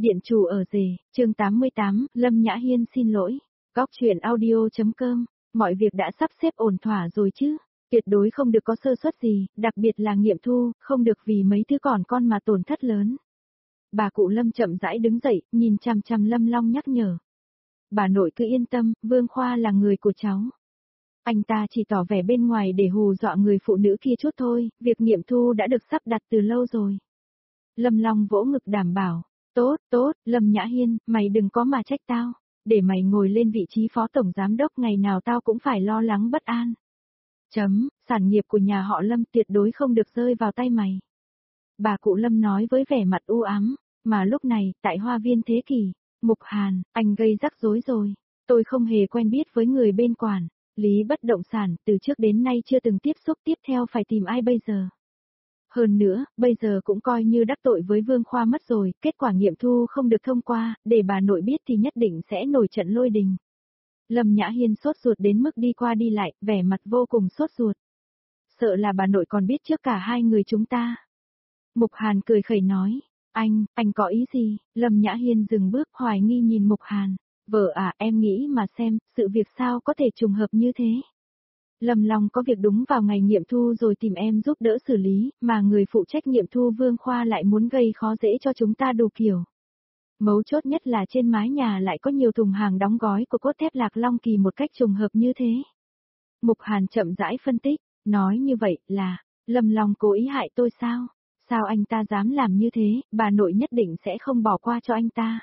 Điện chủ ở rể, chương 88, Lâm Nhã Hiên xin lỗi. Góc truyện audio.com, mọi việc đã sắp xếp ổn thỏa rồi chứ, tuyệt đối không được có sơ suất gì, đặc biệt là nghiệm thu, không được vì mấy thứ còn con mà tổn thất lớn. Bà cụ Lâm chậm rãi đứng dậy, nhìn chằm chằm Lâm Long nhắc nhở. Bà nội cứ yên tâm, Vương Khoa là người của cháu. Anh ta chỉ tỏ vẻ bên ngoài để hù dọa người phụ nữ kia chút thôi, việc nghiệm thu đã được sắp đặt từ lâu rồi. Lâm Long vỗ ngực đảm bảo. Tốt, tốt, Lâm Nhã Hiên, mày đừng có mà trách tao. Để mày ngồi lên vị trí phó tổng giám đốc ngày nào tao cũng phải lo lắng bất an. Sản nghiệp của nhà họ Lâm tuyệt đối không được rơi vào tay mày. Bà cụ Lâm nói với vẻ mặt u ám, mà lúc này, tại Hoa Viên Thế Kỷ, Mục Hàn, anh gây rắc rối rồi. Tôi không hề quen biết với người bên quản lý bất động sản, từ trước đến nay chưa từng tiếp xúc, tiếp theo phải tìm ai bây giờ. Hơn nữa, bây giờ cũng coi như đắc tội với Vương Khoa mất rồi, kết quả nghiệm thu không được thông qua, để bà nội biết thì nhất định sẽ nổi trận lôi đình. Lâm Nhã Hiên sốt ruột đến mức đi qua đi lại, vẻ mặt vô cùng sốt ruột. Sợ là bà nội còn biết trước cả hai người chúng ta. Mục Hàn cười khẩy nói, anh có ý gì? Lâm Nhã Hiên dừng bước hoài nghi nhìn Mục Hàn, vợ à, em nghĩ mà xem, sự việc sao có thể trùng hợp như thế? Lâm Long có việc đúng vào ngày nghiệm thu rồi tìm em giúp đỡ xử lý, mà người phụ trách nghiệm thu Vương Khoa lại muốn gây khó dễ cho chúng ta đủ kiểu. Mấu chốt nhất là trên mái nhà lại có nhiều thùng hàng đóng gói của cốt thép Lạc Long Kỳ một cách trùng hợp như thế. Mục Hàn chậm rãi phân tích, nói như vậy là, Lâm Long cố ý hại tôi sao? Sao anh ta dám làm như thế, bà nội nhất định sẽ không bỏ qua cho anh ta.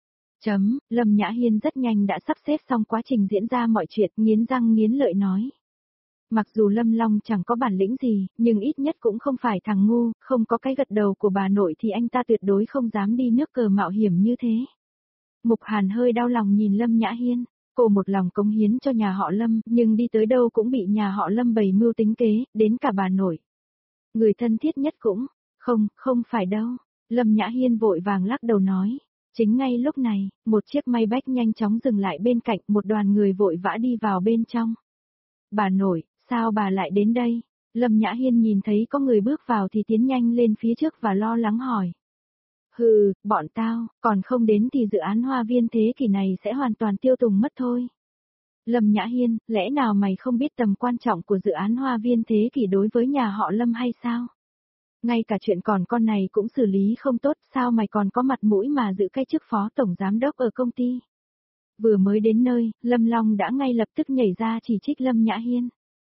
Lâm Nhã Hiên rất nhanh đã sắp xếp xong quá trình diễn ra mọi chuyện, nghiến răng nghiến lợi nói. Mặc dù Lâm Long chẳng có bản lĩnh gì, nhưng ít nhất cũng không phải thằng ngu, không có cái gật đầu của bà nội thì anh ta tuyệt đối không dám đi nước cờ mạo hiểm như thế. Mục Hàn hơi đau lòng nhìn Lâm Nhã Hiên, cô một lòng cống hiến cho nhà họ Lâm, nhưng đi tới đâu cũng bị nhà họ Lâm bày mưu tính kế, đến cả bà nội. Người thân thiết nhất cũng, không phải đâu. Lâm Nhã Hiên vội vàng lắc đầu nói. Chính ngay lúc này, một chiếc Maybach nhanh chóng dừng lại bên cạnh, một đoàn người vội vã đi vào bên trong. Bà nội, sao bà lại đến đây? Lâm Nhã Hiên nhìn thấy có người bước vào thì tiến nhanh lên phía trước và lo lắng hỏi. Bọn tao, còn không đến thì dự án Hoa Viên Thế Kỷ này sẽ hoàn toàn tiêu tùng mất thôi. Lâm Nhã Hiên, lẽ nào mày không biết tầm quan trọng của dự án Hoa Viên Thế Kỷ đối với nhà họ Lâm hay sao? Ngay cả chuyện còn con này cũng xử lý không tốt, sao mày còn có mặt mũi mà giữ cái chức phó tổng giám đốc ở công ty? Vừa mới đến nơi, Lâm Long đã ngay lập tức nhảy ra chỉ trích Lâm Nhã Hiên.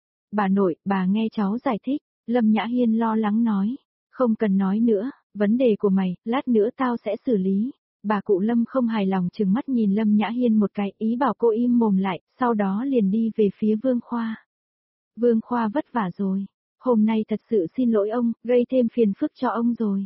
Bà nội, bà nghe cháu giải thích, Lâm Nhã Hiên lo lắng nói. Không cần nói nữa, vấn đề của mày, lát nữa tao sẽ xử lý. Bà cụ Lâm không hài lòng trừng mắt nhìn Lâm Nhã Hiên một cái, ý bảo cô im mồm lại, sau đó liền đi về phía Vương Khoa. Vương Khoa vất vả rồi, hôm nay thật sự xin lỗi ông, gây thêm phiền phức cho ông rồi.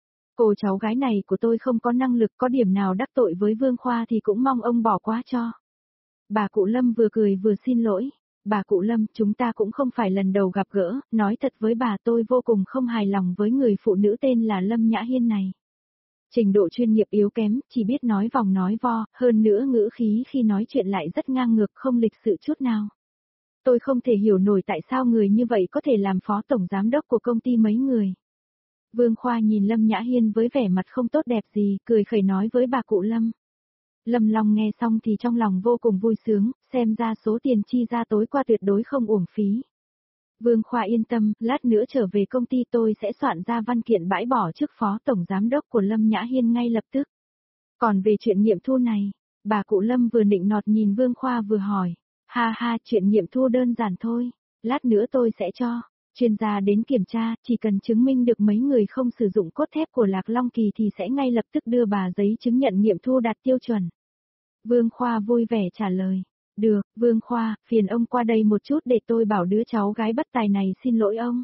Cô cháu gái này của tôi không có năng lực, có điểm nào đắc tội với Vương Khoa thì cũng mong ông bỏ qua cho. Bà cụ Lâm vừa cười vừa xin lỗi. Bà cụ Lâm, chúng ta cũng không phải lần đầu gặp gỡ, nói thật với bà tôi vô cùng không hài lòng với người phụ nữ tên là Lâm Nhã Hiên này. Trình độ chuyên nghiệp yếu kém, chỉ biết nói vòng nói vo, hơn nữa ngữ khí khi nói chuyện lại rất ngang ngược, không lịch sự chút nào. Tôi không thể hiểu nổi tại sao người như vậy có thể làm phó tổng giám đốc của công ty mấy người. Vương Khoa nhìn Lâm Nhã Hiên với vẻ mặt không tốt đẹp gì, cười khẩy nói với bà cụ Lâm. Lâm Long nghe xong thì trong lòng vô cùng vui sướng, xem ra số tiền chi ra tối qua tuyệt đối không uổng phí. Vương Khoa yên tâm, lát nữa trở về công ty tôi sẽ soạn ra văn kiện bãi bỏ chức phó tổng giám đốc của Lâm Nhã Hiên ngay lập tức. Còn về chuyện nghiệm thu này, bà cụ Lâm vừa nịnh nọt nhìn Vương Khoa vừa hỏi. Ha, chuyện nghiệm thu đơn giản thôi, lát nữa tôi sẽ cho chuyên gia đến kiểm tra, chỉ cần chứng minh được mấy người không sử dụng cốt thép của Lạc Long Kỳ thì sẽ ngay lập tức đưa bà giấy chứng nhận nghiệm thu đạt tiêu chuẩn. Vương Khoa vui vẻ trả lời. Được, Vương Khoa, phiền ông qua đây một chút để tôi bảo đứa cháu gái bất tài này xin lỗi ông.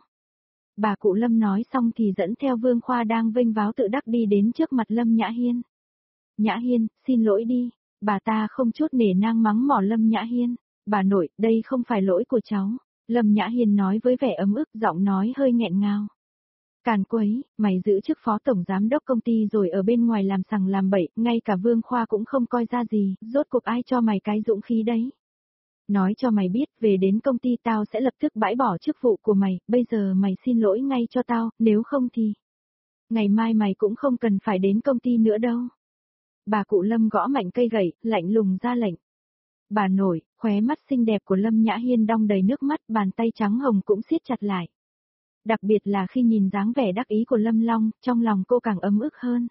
Bà cụ Lâm nói xong thì dẫn theo Vương Khoa đang vênh váo tự đắc đi đến trước mặt Lâm Nhã Hiên. Nhã Hiên, xin lỗi đi. Bà ta không chút nể nang mắng mỏ Lâm Nhã Hiên. Bà nội, đây không phải lỗi của cháu. Lâm Nhã Hiên nói với vẻ ấm ức, giọng nói hơi nghẹn ngào. Càn quấy, mày giữ chức phó tổng giám đốc công ty rồi ở bên ngoài làm sằng làm bậy, ngay cả Vương Khoa cũng không coi ra gì, rốt cuộc ai cho mày cái dũng khí đấy. Nói cho mày biết, về đến công ty tao sẽ lập tức bãi bỏ chức vụ của mày, bây giờ mày xin lỗi ngay cho tao, nếu không thì ngày mai mày cũng không cần phải đến công ty nữa đâu. Bà cụ Lâm gõ mạnh cây gậy, lạnh lùng ra lệnh. Bà nội, khóe mắt xinh đẹp của Lâm Nhã Hiên đong đầy nước mắt, bàn tay trắng hồng cũng siết chặt lại. Đặc biệt là khi nhìn dáng vẻ đắc ý của Lâm Long, trong lòng cô càng ấm ức hơn.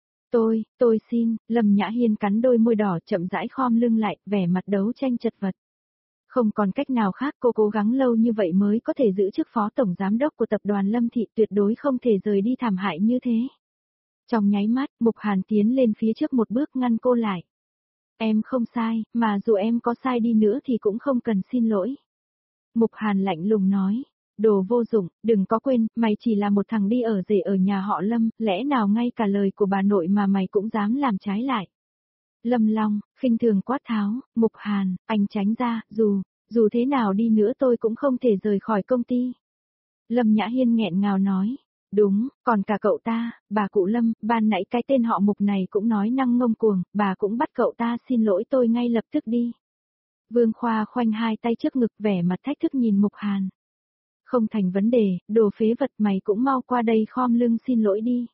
Tôi xin, Lâm Nhã Hiên cắn đôi môi đỏ chậm rãi khom lưng lại, vẻ mặt đấu tranh chật vật. Không còn cách nào khác, cô cố gắng lâu như vậy mới có thể giữ chức phó tổng giám đốc của tập đoàn Lâm Thị, tuyệt đối không thể rời đi thảm hại như thế. Trong nháy mắt, Mục Hàn tiến lên phía trước một bước ngăn cô lại. Em không sai, mà dù em có sai đi nữa thì cũng không cần xin lỗi. Mục Hàn lạnh lùng nói. Đồ vô dụng, đừng có quên, mày chỉ là một thằng đi ở rể ở nhà họ Lâm, lẽ nào ngay cả lời của bà nội mà mày cũng dám làm trái lại. Lâm Long, khinh thường quát tháo, Mục Hàn, anh tránh ra, dù thế nào đi nữa tôi cũng không thể rời khỏi công ty. Lâm Nhã Hiên nghẹn ngào nói, đúng, còn cả cậu ta, bà cụ Lâm, ban nãy cái tên họ Mục này cũng nói năng ngông cuồng, bà cũng bắt cậu ta xin lỗi tôi ngay lập tức đi. Vương Khoa khoanh hai tay trước ngực vẻ mặt thách thức nhìn Mục Hàn. Không thành vấn đề, đồ phế vật mày cũng mau qua đây khom lưng xin lỗi đi.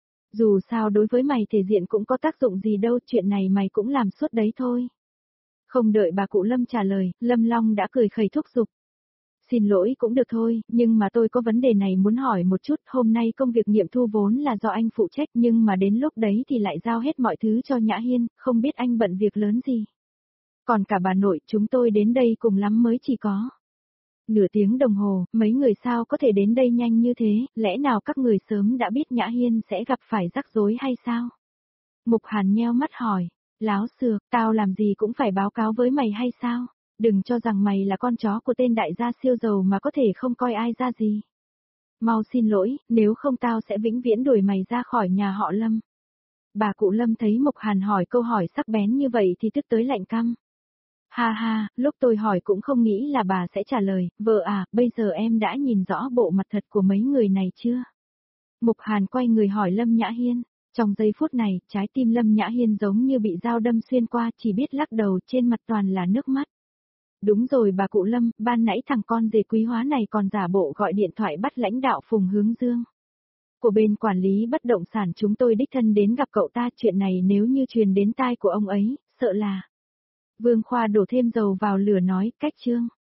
Dù sao đối với mày thể diện cũng có tác dụng gì đâu, chuyện này mày cũng làm suốt đấy thôi. Không đợi bà cụ Lâm trả lời, Lâm Long đã cười khẩy thúc giục. Xin lỗi cũng được thôi, nhưng mà tôi có vấn đề này muốn hỏi một chút, hôm nay công việc nghiệm thu vốn là do anh phụ trách nhưng mà đến lúc đấy thì lại giao hết mọi thứ cho Nhã Hiên, không biết anh bận việc lớn gì. Còn cả bà nội chúng tôi đến đây cùng lắm mới chỉ có nửa tiếng đồng hồ, mấy người sao có thể đến đây nhanh như thế, lẽ nào các người sớm đã biết Nhã Hiên sẽ gặp phải rắc rối hay sao? Mục Hàn nheo mắt hỏi, láo xược, tao làm gì cũng phải báo cáo với mày hay sao? Đừng cho rằng mày là con chó của tên đại gia siêu giàu mà có thể không coi ai ra gì. Mau xin lỗi, nếu không tao sẽ vĩnh viễn đuổi mày ra khỏi nhà họ Lâm. Bà cụ Lâm thấy Mục Hàn hỏi câu hỏi sắc bén như vậy thì tức tới lạnh căm. Ha ha, lúc tôi hỏi cũng không nghĩ là bà sẽ trả lời, vợ à, bây giờ em đã nhìn rõ bộ mặt thật của mấy người này chưa? Mục Hàn quay người hỏi Lâm Nhã Hiên, trong giây phút này, trái tim Lâm Nhã Hiên giống như bị dao đâm xuyên qua, chỉ biết lắc đầu, trên mặt toàn là nước mắt. Đúng rồi bà cụ Lâm, ban nãy thằng con rể quý hóa này còn giả bộ gọi điện thoại bắt lãnh đạo Phùng Hướng Dương. Của bên quản lý bất động sản chúng tôi đích thân đến gặp cậu ta, chuyện này nếu như truyền đến tai của ông ấy, sợ là... Vương Khoa đổ thêm dầu vào lửa nói, cách Trương.